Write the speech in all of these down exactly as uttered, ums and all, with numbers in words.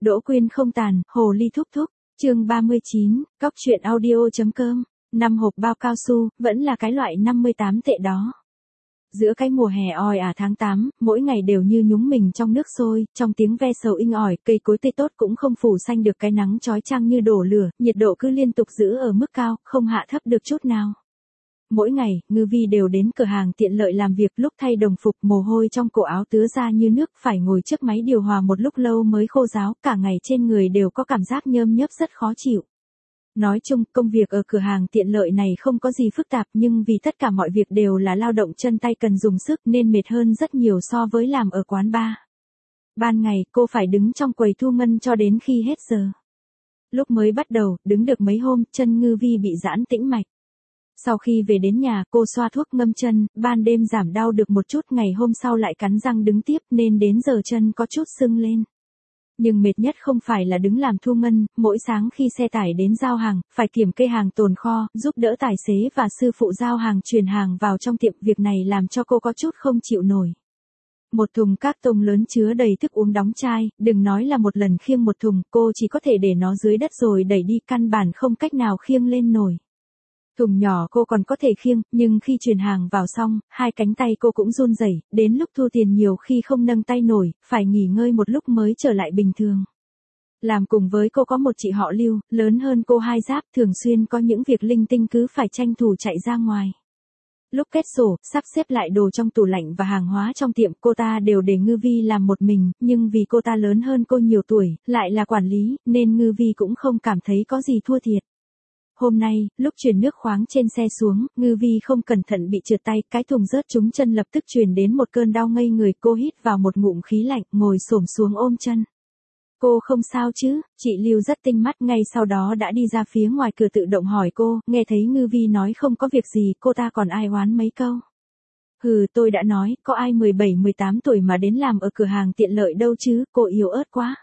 Đỗ Quyên không tàn, hồ ly thúc thúc, chương ba mươi chín, cóc truyện audio.com, năm hộp bao cao su, vẫn là cái loại năm mươi tám tệ đó. Giữa cái mùa hè oi ả tháng tám, mỗi ngày đều như nhúng mình trong nước sôi, trong tiếng ve sầu inh ỏi, cây cối tươi tốt cũng không phủ xanh được cái nắng chói chang như đổ lửa, nhiệt độ cứ liên tục giữ ở mức cao, không hạ thấp được chút nào. Mỗi ngày, Ngư Vi đều đến cửa hàng tiện lợi làm việc, lúc thay đồng phục mồ hôi trong cổ áo tứa ra như nước, phải ngồi trước máy điều hòa một lúc lâu mới khô ráo, cả ngày trên người đều có cảm giác nhơm nhớp rất khó chịu. Nói chung, công việc ở cửa hàng tiện lợi này không có gì phức tạp, nhưng vì tất cả mọi việc đều là lao động chân tay cần dùng sức nên mệt hơn rất nhiều so với làm ở quán bar. Ban ngày, cô phải đứng trong quầy thu ngân cho đến khi hết giờ. Lúc mới bắt đầu, đứng được mấy hôm, chân Ngư Vi bị giãn tĩnh mạch. Sau khi về đến nhà, cô xoa thuốc ngâm chân, ban đêm giảm đau được một chút, ngày hôm sau lại cắn răng đứng tiếp nên đến giờ chân có chút sưng lên. Nhưng mệt nhất không phải là đứng làm thu ngân, mỗi sáng khi xe tải đến giao hàng, phải kiểm kê hàng tồn kho, giúp đỡ tài xế và sư phụ giao hàng truyền hàng vào trong tiệm, việc này làm cho cô có chút không chịu nổi. Một thùng các tông lớn chứa đầy thức uống đóng chai, đừng nói là một lần khiêng một thùng, cô chỉ có thể để nó dưới đất rồi đẩy đi, căn bản không cách nào khiêng lên nổi. Thùng nhỏ cô còn có thể khiêng, nhưng khi truyền hàng vào xong, hai cánh tay cô cũng run rẩy, đến lúc thu tiền nhiều khi không nâng tay nổi, phải nghỉ ngơi một lúc mới trở lại bình thường. Làm cùng với cô có một chị họ Lưu, lớn hơn cô hai giáp, thường xuyên có những việc linh tinh cứ phải tranh thủ chạy ra ngoài. Lúc kết sổ, sắp xếp lại đồ trong tủ lạnh và hàng hóa trong tiệm, cô ta đều để Ngư Vi làm một mình, nhưng vì cô ta lớn hơn cô nhiều tuổi, lại là quản lý, nên Ngư Vi cũng không cảm thấy có gì thua thiệt. Hôm nay, lúc chuyển nước khoáng trên xe xuống, Ngư Vi không cẩn thận bị trượt tay, cái thùng rớt trúng chân, lập tức truyền đến một cơn đau ngây người, cô hít vào một ngụm khí lạnh, ngồi xổm xuống ôm chân. Cô không sao chứ? Chị Lưu rất tinh mắt, ngay sau đó đã đi ra phía ngoài cửa tự động hỏi cô, nghe thấy Ngư Vi nói không có việc gì, cô ta còn ai oán mấy câu. Hừ, tôi đã nói, có ai mười bảy mười tám tuổi mà đến làm ở cửa hàng tiện lợi đâu chứ, cô yếu ớt quá.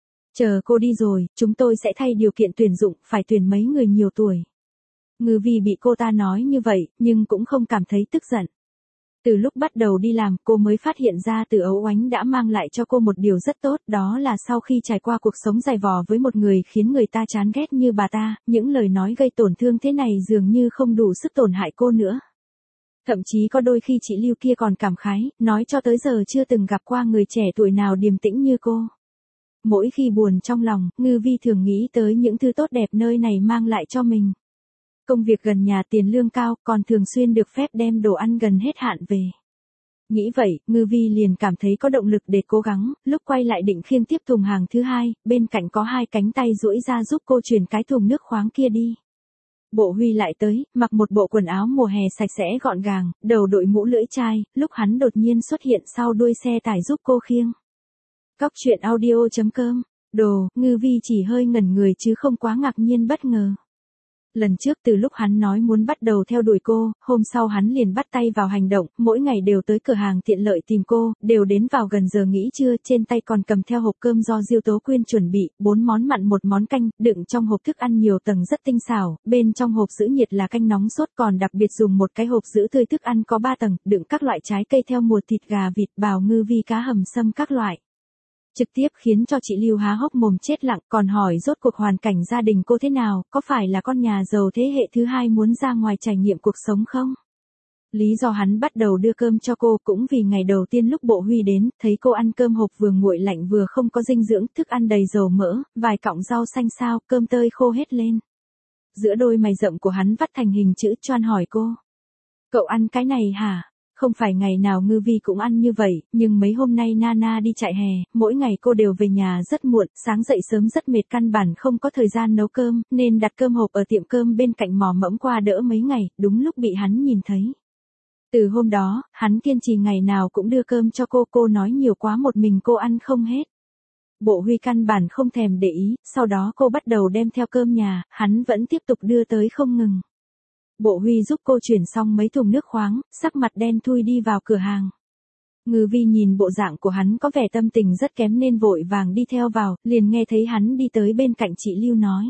Chờ cô đi rồi, chúng tôi sẽ thay điều kiện tuyển dụng, phải tuyển mấy người nhiều tuổi. Ngư Vi bị cô ta nói như vậy, nhưng cũng không cảm thấy tức giận. Từ lúc bắt đầu đi làm, cô mới phát hiện ra Từ Ấu Oánh đã mang lại cho cô một điều rất tốt, đó là sau khi trải qua cuộc sống dày vò với một người khiến người ta chán ghét như bà ta, những lời nói gây tổn thương thế này dường như không đủ sức tổn hại cô nữa. Thậm chí có đôi khi chị Lưu kia còn cảm khái, nói cho tới giờ chưa từng gặp qua người trẻ tuổi nào điềm tĩnh như cô. Mỗi khi buồn trong lòng, Ngư Vi thường nghĩ tới những thứ tốt đẹp nơi này mang lại cho mình. Công việc gần nhà, tiền lương cao, còn thường xuyên được phép đem đồ ăn gần hết hạn về. Nghĩ vậy, Ngư Vi liền cảm thấy có động lực để cố gắng, lúc quay lại định khiêng tiếp thùng hàng thứ hai, bên cạnh có hai cánh tay duỗi ra giúp cô chuyển cái thùng nước khoáng kia đi. Bộ Huy lại tới, mặc một bộ quần áo mùa hè sạch sẽ gọn gàng, đầu đội mũ lưỡi chai, lúc hắn đột nhiên xuất hiện sau đuôi xe tải giúp cô khiêng. Cóc truyện audio.com, đồ, Ngư Vi chỉ hơi ngẩn người chứ không quá ngạc nhiên bất ngờ. Lần trước từ lúc hắn nói muốn bắt đầu theo đuổi cô, hôm sau hắn liền bắt tay vào hành động, mỗi ngày đều tới cửa hàng tiện lợi tìm cô, đều đến vào gần giờ nghỉ trưa, trên tay còn cầm theo hộp cơm do Diêu Tố Quyên chuẩn bị, bốn món mặn một món canh, đựng trong hộp thức ăn nhiều tầng rất tinh xảo, bên trong hộp giữ nhiệt là canh nóng sốt, còn đặc biệt dùng một cái hộp giữ tươi thức ăn có ba tầng, đựng các loại trái cây theo mùa, thịt gà, vịt, bào ngư vi, cá hầm sâm các loại. Trực tiếp khiến cho chị Lưu há hốc mồm chết lặng, còn hỏi rốt cuộc hoàn cảnh gia đình cô thế nào, có phải là con nhà giàu thế hệ thứ hai muốn ra ngoài trải nghiệm cuộc sống không? Lý do hắn bắt đầu đưa cơm cho cô cũng vì ngày đầu tiên lúc Bộ Huy đến, thấy cô ăn cơm hộp vừa nguội lạnh vừa không có dinh dưỡng, thức ăn đầy dầu mỡ, vài cọng rau xanh xao, cơm tơi khô hết lên. Giữa đôi mày rậm của hắn vắt thành hình chữ choan hỏi cô. Cậu ăn cái này hả? Không phải ngày nào Ngư Vi cũng ăn như vậy, nhưng mấy hôm nay Nana đi chạy hè, mỗi ngày cô đều về nhà rất muộn, sáng dậy sớm rất mệt, căn bản không có thời gian nấu cơm, nên đặt cơm hộp ở tiệm cơm bên cạnh mò mẫm qua đỡ mấy ngày, đúng lúc bị hắn nhìn thấy. Từ hôm đó, hắn kiên trì ngày nào cũng đưa cơm cho cô, cô nói nhiều quá một mình cô ăn không hết. Bộ Huy căn bản không thèm để ý, sau đó cô bắt đầu đem theo cơm nhà, hắn vẫn tiếp tục đưa tới không ngừng. Bộ Huy giúp cô chuyển xong mấy thùng nước khoáng, sắc mặt đen thui đi vào cửa hàng. Ngư Vi nhìn bộ dạng của hắn có vẻ tâm tình rất kém nên vội vàng đi theo vào, liền nghe thấy hắn đi tới bên cạnh chị Lưu nói.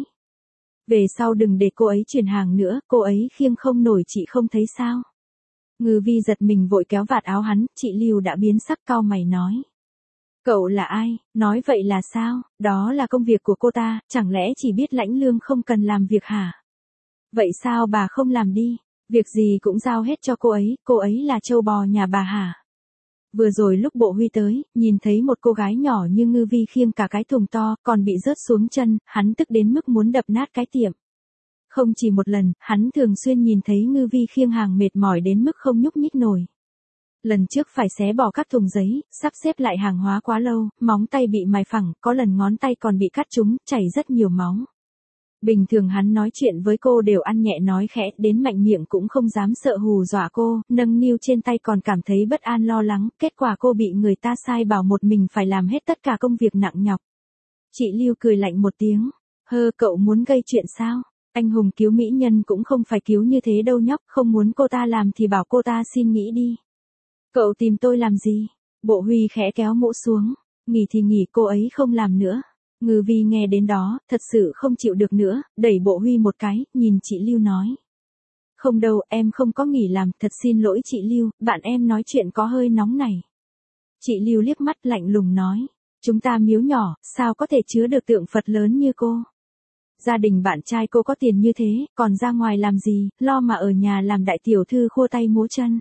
Về sau đừng để cô ấy chuyển hàng nữa, cô ấy khiêng không nổi, chị không thấy sao? Ngư Vi giật mình vội kéo vạt áo hắn, chị Lưu đã biến sắc, cau mày nói. Cậu là ai, nói vậy là sao, đó là công việc của cô ta, chẳng lẽ chỉ biết lãnh lương không cần làm việc hả? Vậy sao bà không làm đi, việc gì cũng giao hết cho cô ấy, cô ấy là trâu bò nhà bà hả? Vừa rồi lúc Bộ Huy tới, nhìn thấy một cô gái nhỏ như Ngư Vi khiêng cả cái thùng to, còn bị rớt xuống chân, hắn tức đến mức muốn đập nát cái tiệm. Không chỉ một lần, hắn thường xuyên nhìn thấy Ngư Vi khiêng hàng mệt mỏi đến mức không nhúc nhích nổi. Lần trước phải xé bỏ các thùng giấy, sắp xếp lại hàng hóa quá lâu, móng tay bị mài phẳng, có lần ngón tay còn bị cắt trúng, chảy rất nhiều máu. Bình thường hắn nói chuyện với cô đều ăn nhẹ nói khẽ, đến mạnh miệng cũng không dám sợ hù dọa cô, nâng niu trên tay còn cảm thấy bất an lo lắng, kết quả cô bị người ta sai bảo một mình phải làm hết tất cả công việc nặng nhọc. Chị Lưu cười lạnh một tiếng, hơ cậu muốn gây chuyện sao? Anh hùng cứu mỹ nhân cũng không phải cứu như thế đâu nhóc, không muốn cô ta làm thì bảo cô ta xin nghỉ đi. Cậu tìm tôi làm gì? Bộ Huy khẽ kéo mũ xuống, nghỉ thì nghỉ, cô ấy không làm nữa. Ngư Vi nghe đến đó, thật sự không chịu được nữa, đẩy Bộ Huy một cái, nhìn chị Lưu nói. Không đâu, em không có nghỉ làm, thật xin lỗi chị Lưu, bạn em nói chuyện có hơi nóng này. Chị Lưu liếc mắt lạnh lùng nói, chúng ta miếu nhỏ, sao có thể chứa được tượng Phật lớn như cô? Gia đình bạn trai cô có tiền như thế, còn ra ngoài làm gì, lo mà ở nhà làm đại tiểu thư khua tay múa chân.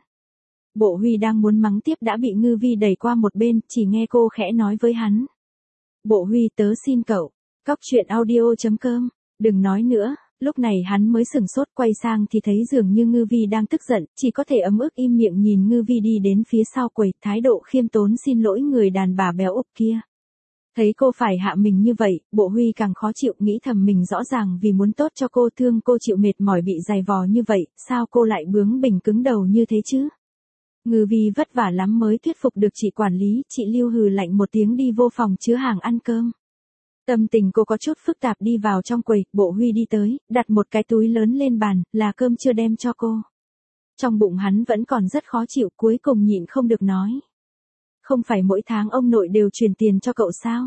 Bộ Huy đang muốn mắng tiếp đã bị Ngư Vi đẩy qua một bên, chỉ nghe cô khẽ nói với hắn. Bộ Huy, tớ xin cậu. Cóc truyện audio chấm com. Đừng nói nữa. Lúc này hắn mới sừng sốt, quay sang thì thấy dường như Ngư Vi đang tức giận, chỉ có thể ấm ức im miệng nhìn Ngư Vi đi đến phía sau quầy, thái độ khiêm tốn xin lỗi người đàn bà béo ục kia. Thấy cô phải hạ mình như vậy, Bộ Huy càng khó chịu, nghĩ thầm mình rõ ràng vì muốn tốt cho cô, thương cô chịu mệt mỏi bị dày vò như vậy, sao cô lại bướng bỉnh cứng đầu như thế chứ? Ngư Vi vất vả lắm mới thuyết phục được chị quản lý, chị Lưu hừ lạnh một tiếng đi vô phòng chứa hàng ăn cơm. Tâm tình cô có chút phức tạp đi vào trong quầy, Bộ Huy đi tới, đặt một cái túi lớn lên bàn, là cơm chưa đem cho cô. Trong bụng hắn vẫn còn rất khó chịu, cuối cùng nhịn không được nói. Không phải mỗi tháng ông nội đều truyền tiền cho cậu sao?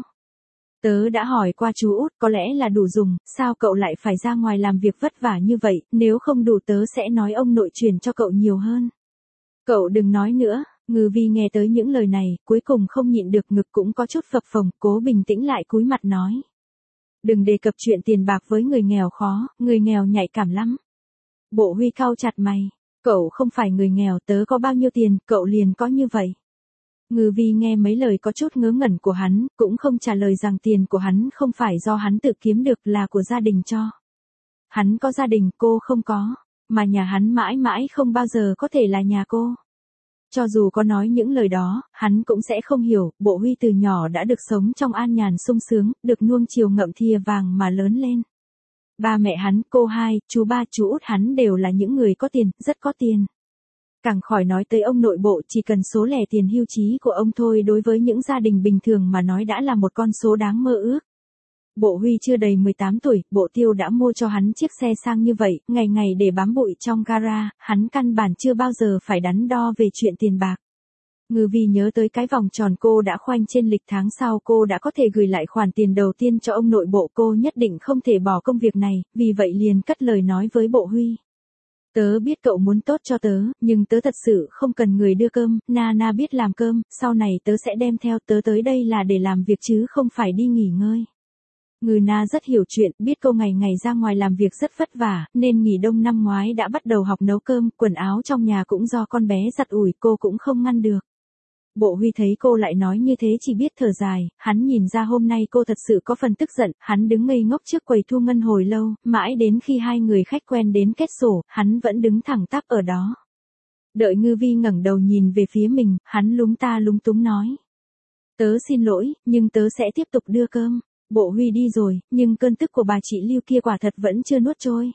Tớ đã hỏi qua chú Út, có lẽ là đủ dùng, sao cậu lại phải ra ngoài làm việc vất vả như vậy, nếu không đủ tớ sẽ nói ông nội truyền cho cậu nhiều hơn. Cậu đừng nói nữa, Ngư Vi nghe tới những lời này, cuối cùng không nhịn được, ngực cũng có chút phập phồng, cố bình tĩnh lại cúi mặt nói. Đừng đề cập chuyện tiền bạc với người nghèo khó, người nghèo nhạy cảm lắm. Bộ Huy cau chặt mày, cậu không phải người nghèo, tớ có bao nhiêu tiền, cậu liền có như vậy. Ngư Vi nghe mấy lời có chút ngớ ngẩn của hắn, cũng không trả lời rằng tiền của hắn không phải do hắn tự kiếm được, là của gia đình cho. Hắn có gia đình, cô không có. Mà nhà hắn mãi mãi không bao giờ có thể là nhà cô. Cho dù có nói những lời đó, hắn cũng sẽ không hiểu, Bộ Huy từ nhỏ đã được sống trong an nhàn sung sướng, được nuông chiều ngậm thìa vàng mà lớn lên. Ba mẹ hắn, cô hai, chú ba, chú Út hắn đều là những người có tiền, rất có tiền. Càng khỏi nói tới ông nội Bộ, chỉ cần số lẻ tiền hưu trí của ông thôi đối với những gia đình bình thường mà nói đã là một con số đáng mơ ước. Bộ Huy chưa đầy mười tám tuổi, Bộ Tiêu đã mua cho hắn chiếc xe sang như vậy, ngày ngày để bám bụi trong gara, hắn căn bản chưa bao giờ phải đắn đo về chuyện tiền bạc. Ngư Vi nhớ tới cái vòng tròn cô đã khoanh trên lịch tháng sau cô đã có thể gửi lại khoản tiền đầu tiên cho ông nội Bộ, cô nhất định không thể bỏ công việc này, vì vậy liền cất lời nói với Bộ Huy. Tớ biết cậu muốn tốt cho tớ, nhưng tớ thật sự không cần người đưa cơm, Nana biết làm cơm, sau này tớ sẽ đem theo, tớ tới đây là để làm việc chứ không phải đi nghỉ ngơi. Ngư Na rất hiểu chuyện, biết cô ngày ngày ra ngoài làm việc rất vất vả, nên nghỉ đông năm ngoái đã bắt đầu học nấu cơm, quần áo trong nhà cũng do con bé giặt ủi, cô cũng không ngăn được. Bộ Huy thấy cô lại nói như thế chỉ biết thở dài, hắn nhìn ra hôm nay cô thật sự có phần tức giận, hắn đứng ngây ngốc trước quầy thu ngân hồi lâu, mãi đến khi hai người khách quen đến kết sổ, hắn vẫn đứng thẳng tắp ở đó. Đợi Ngư Vi ngẩng đầu nhìn về phía mình, hắn lúng ta lúng túng nói. Tớ xin lỗi, nhưng tớ sẽ tiếp tục đưa cơm. Bộ Huy đi rồi, nhưng cơn tức của bà chị Lưu kia quả thật vẫn chưa nuốt trôi.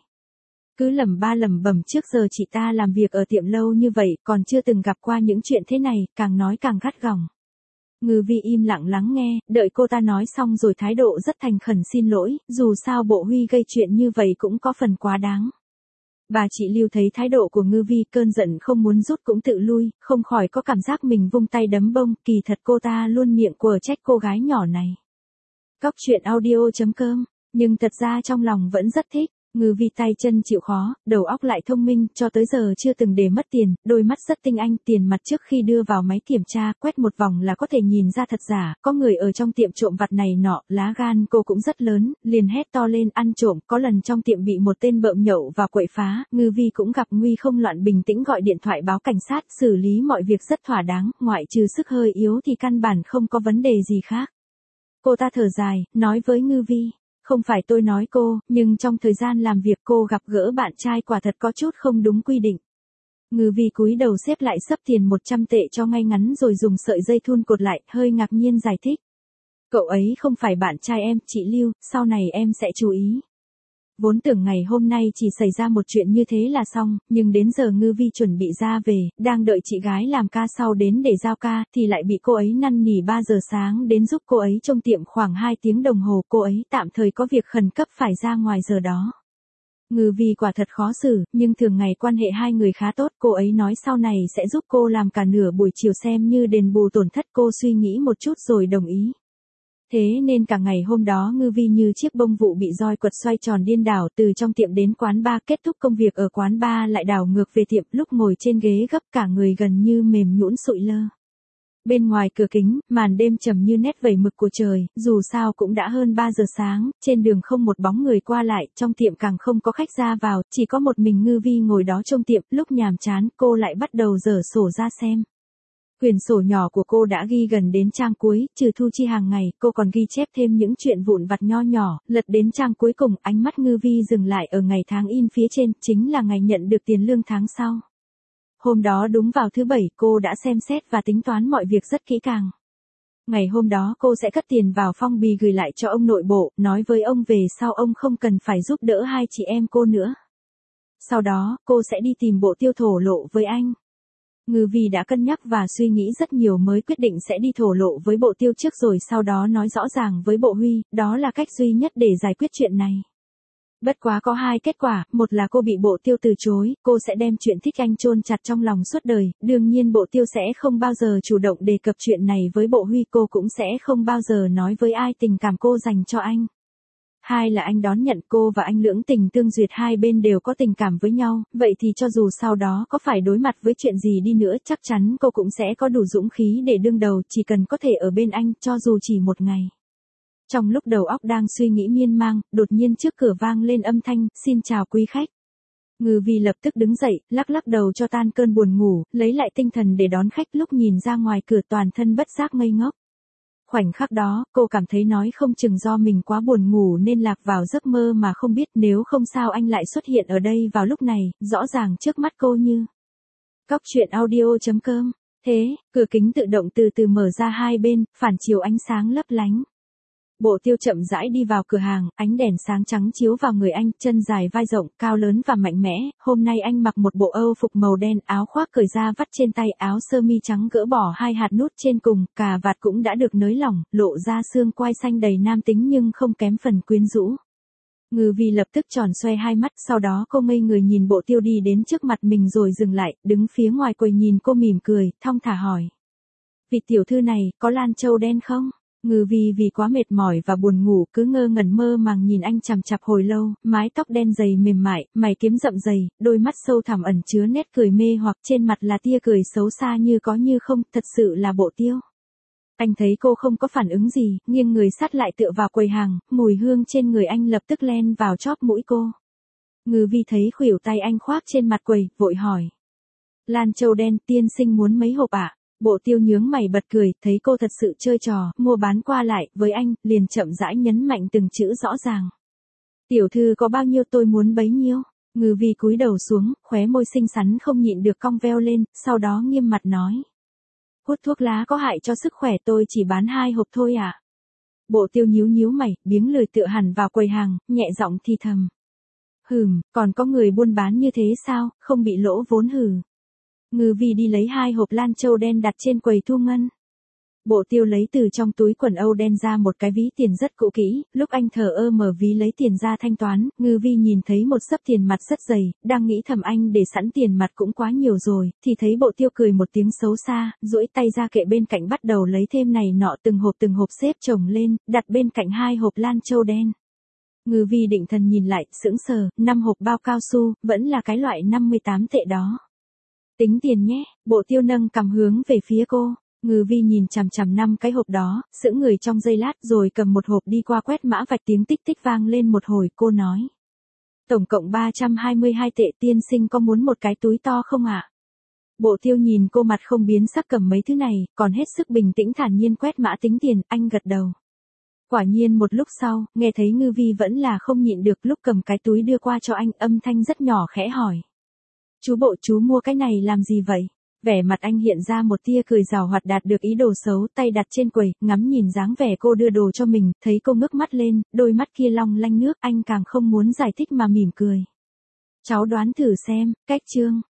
Cứ lẩm ba lẩm bẩm, trước giờ chị ta làm việc ở tiệm lâu như vậy, còn chưa từng gặp qua những chuyện thế này, càng nói càng gắt gỏng. Ngư Vi im lặng lắng nghe, đợi cô ta nói xong rồi thái độ rất thành khẩn xin lỗi, dù sao Bộ Huy gây chuyện như vậy cũng có phần quá đáng. Bà chị Lưu thấy thái độ của Ngư Vi, cơn giận không muốn rút cũng tự lui, không khỏi có cảm giác mình vung tay đấm bông, kỳ thật cô ta luôn miệng quở trách cô gái nhỏ này. Cóc truyện audio chấm com, nhưng thật ra trong lòng vẫn rất thích. Ngư Vi tay chân chịu khó, đầu óc lại thông minh, cho tới giờ chưa từng để mất tiền, đôi mắt rất tinh anh, tiền mặt trước khi đưa vào máy kiểm tra, quét một vòng là có thể nhìn ra thật giả, có người ở trong tiệm trộm vặt này nọ, lá gan cô cũng rất lớn, liền hét to lên ăn trộm, có lần trong tiệm bị một tên bợm nhậu và quậy phá, Ngư Vi cũng gặp nguy không loạn bình tĩnh gọi điện thoại báo cảnh sát, xử lý mọi việc rất thỏa đáng, ngoại trừ sức hơi yếu thì căn bản không có vấn đề gì khác. Cô ta thở dài, nói với Ngư Vi. Không phải tôi nói cô, nhưng trong thời gian làm việc cô gặp gỡ bạn trai quả thật có chút không đúng quy định. Ngư Vi cúi đầu xếp lại xấp tiền một trăm tệ cho ngay ngắn rồi dùng sợi dây thun cột lại, hơi ngạc nhiên giải thích. Cậu ấy không phải bạn trai em, chị Lưu, sau này em sẽ chú ý. Vốn tưởng ngày hôm nay chỉ xảy ra một chuyện như thế là xong, nhưng đến giờ Ngư Vi chuẩn bị ra về, đang đợi chị gái làm ca sau đến để giao ca, thì lại bị cô ấy năn nỉ ba giờ sáng đến giúp cô ấy trong tiệm khoảng hai tiếng đồng hồ, cô ấy tạm thời có việc khẩn cấp phải ra ngoài giờ đó. Ngư Vi quả thật khó xử, nhưng thường ngày quan hệ hai người khá tốt, cô ấy nói sau này sẽ giúp cô làm cả nửa buổi chiều xem như đền bù tổn thất, cô suy nghĩ một chút rồi đồng ý. Thế nên cả ngày hôm đó Ngư Vi như chiếc bông vụ bị roi quật xoay tròn điên đảo từ trong tiệm đến quán bar, kết thúc công việc ở quán bar lại đảo ngược về tiệm, lúc ngồi trên ghế gấp cả người gần như mềm nhũn sụi lơ. Bên ngoài cửa kính, màn đêm trầm như nét vẩy mực của trời, dù sao cũng đã hơn ba giờ sáng, trên đường không một bóng người qua lại, trong tiệm càng không có khách ra vào, chỉ có một mình Ngư Vi ngồi đó trong tiệm, lúc nhàm chán cô lại bắt đầu dở sổ ra xem. Quyển sổ nhỏ của cô đã ghi gần đến trang cuối, trừ thu chi hàng ngày, cô còn ghi chép thêm những chuyện vụn vặt nho nhỏ, lật đến trang cuối cùng, ánh mắt Ngư Vi dừng lại ở ngày tháng in phía trên, chính là ngày nhận được tiền lương tháng sau. Hôm đó đúng vào thứ bảy, cô đã xem xét và tính toán mọi việc rất kỹ càng. Ngày hôm đó cô sẽ cất tiền vào phong bì gửi lại cho ông nội bộ, nói với ông về sau ông không cần phải giúp đỡ hai chị em cô nữa. Sau đó, cô sẽ đi tìm Bộ Tiêu thổ lộ với anh. Ngư Vi đã cân nhắc và suy nghĩ rất nhiều mới quyết định sẽ đi thổ lộ với Bộ Tiêu trước rồi sau đó nói rõ ràng với Bộ Huy, đó là cách duy nhất để giải quyết chuyện này. Bất quá có hai kết quả, một là cô bị Bộ Tiêu từ chối, cô sẽ đem chuyện thích anh chôn chặt trong lòng suốt đời, đương nhiên Bộ Tiêu sẽ không bao giờ chủ động đề cập chuyện này với Bộ Huy, cô cũng sẽ không bao giờ nói với ai tình cảm cô dành cho anh. Hai là anh đón nhận cô và anh lưỡng tình tương duyệt, hai bên đều có tình cảm với nhau, vậy thì cho dù sau đó có phải đối mặt với chuyện gì đi nữa chắc chắn cô cũng sẽ có đủ dũng khí để đương đầu, chỉ cần có thể ở bên anh, cho dù chỉ một ngày. Trong lúc đầu óc đang suy nghĩ miên man, đột nhiên trước cửa vang lên âm thanh, xin chào quý khách. Ngư Vi lập tức đứng dậy, lắc lắc đầu cho tan cơn buồn ngủ, lấy lại tinh thần để đón khách, lúc nhìn ra ngoài cửa toàn thân bất giác ngây ngốc. Khoảnh khắc đó, cô cảm thấy nói không chừng do mình quá buồn ngủ nên lạc vào giấc mơ mà không biết, nếu không sao anh lại xuất hiện ở đây vào lúc này, rõ ràng trước mắt cô như. Cóc truyện audio chấm com. Thế, cửa kính tự động từ từ mở ra hai bên, phản chiếu ánh sáng lấp lánh. Bộ Tiêu chậm rãi đi vào cửa hàng, ánh đèn sáng trắng chiếu vào người anh, chân dài vai rộng, cao lớn và mạnh mẽ, hôm nay anh mặc một bộ Âu phục màu đen, áo khoác cởi ra vắt trên tay, áo sơ mi trắng gỡ bỏ hai hạt nút trên cùng, cà vạt cũng đã được nới lỏng, lộ ra xương quai xanh đầy nam tính nhưng không kém phần quyến rũ. Ngư Vi lập tức tròn xoe hai mắt, sau đó cô ngây người nhìn Bộ Tiêu đi đến trước mặt mình rồi dừng lại, đứng phía ngoài quầy nhìn cô mỉm cười, thong thả hỏi. Vị tiểu thư này, có lan châu đen không? Ngư Vi vì quá mệt mỏi và buồn ngủ cứ ngơ ngẩn mơ màng nhìn anh chằm chặp hồi lâu, mái tóc đen dày mềm mại, mày kiếm rậm dày, đôi mắt sâu thẳm ẩn chứa nét cười mê hoặc trên mặt là tia cười xấu xa như có như không, thật sự là Bộ Tiêu. Anh thấy cô không có phản ứng gì, nghiêng người sát lại tựa vào quầy hàng, mùi hương trên người anh lập tức len vào chóp mũi cô. Ngư Vi thấy khuỷu tay anh khoác trên mặt quầy, vội hỏi. Lan châu đen, tiên sinh muốn mấy hộp ạ? À? Bộ Tiêu nhướng mày bật cười, thấy cô thật sự chơi trò, mua bán qua lại, với anh, liền chậm rãi nhấn mạnh từng chữ rõ ràng. Tiểu thư có bao nhiêu tôi muốn bấy nhiêu. Ngư Vi cúi đầu xuống, khóe môi xinh xắn không nhịn được cong veo lên, sau đó nghiêm mặt nói. Hút thuốc lá có hại cho sức khỏe, tôi chỉ bán hai hộp thôi ạ. À? Bộ Tiêu nhíu nhíu mày, biếng lười tựa hẳn vào quầy hàng, nhẹ giọng thì thầm. Hừm, còn có người buôn bán như thế sao, không bị lỗ vốn hừ. Ngư Vi đi lấy hai hộp lan châu đen đặt trên quầy thu ngân. Bộ Tiêu lấy từ trong túi quần âu đen ra một cái ví tiền rất cũ kỹ, lúc anh thờ ơ mở ví lấy tiền ra thanh toán, Ngư Vi nhìn thấy một xấp tiền mặt rất dày, đang nghĩ thầm anh để sẵn tiền mặt cũng quá nhiều rồi, thì thấy Bộ Tiêu cười một tiếng xấu xa, duỗi tay ra kệ bên cạnh bắt đầu lấy thêm này nọ, từng hộp từng hộp xếp chồng lên, đặt bên cạnh hai hộp lan châu đen. Ngư Vi định thần nhìn lại, sững sờ, năm hộp bao cao su, vẫn là cái loại năm mươi tám tệ đó. Tính tiền nhé, Bộ Tiêu nâng cằm hướng về phía cô. Ngư Vi nhìn chằm chằm năm cái hộp đó, sững người trong giây lát rồi cầm một hộp đi qua quét mã vạch, tiếng tích tích vang lên một hồi, cô nói. Tổng cộng ba trăm hai mươi hai tệ, tiên sinh có muốn một cái túi to không ạ? Bộ Tiêu nhìn cô mặt không biến sắc cầm mấy thứ này, còn hết sức bình tĩnh thản nhiên quét mã tính tiền, anh gật đầu. Quả nhiên một lúc sau, nghe thấy Ngư Vi vẫn là không nhịn được, lúc cầm cái túi đưa qua cho anh, âm thanh rất nhỏ khẽ hỏi. Chú Bộ, chú mua cái này làm gì vậy? Vẻ mặt anh hiện ra một tia cười giảo hoạt, đạt được ý đồ xấu, tay đặt trên quầy, ngắm nhìn dáng vẻ cô đưa đồ cho mình, thấy cô ngước mắt lên, đôi mắt kia long lanh nước, anh càng không muốn giải thích mà mỉm cười. Cháu đoán thử xem, cách chương.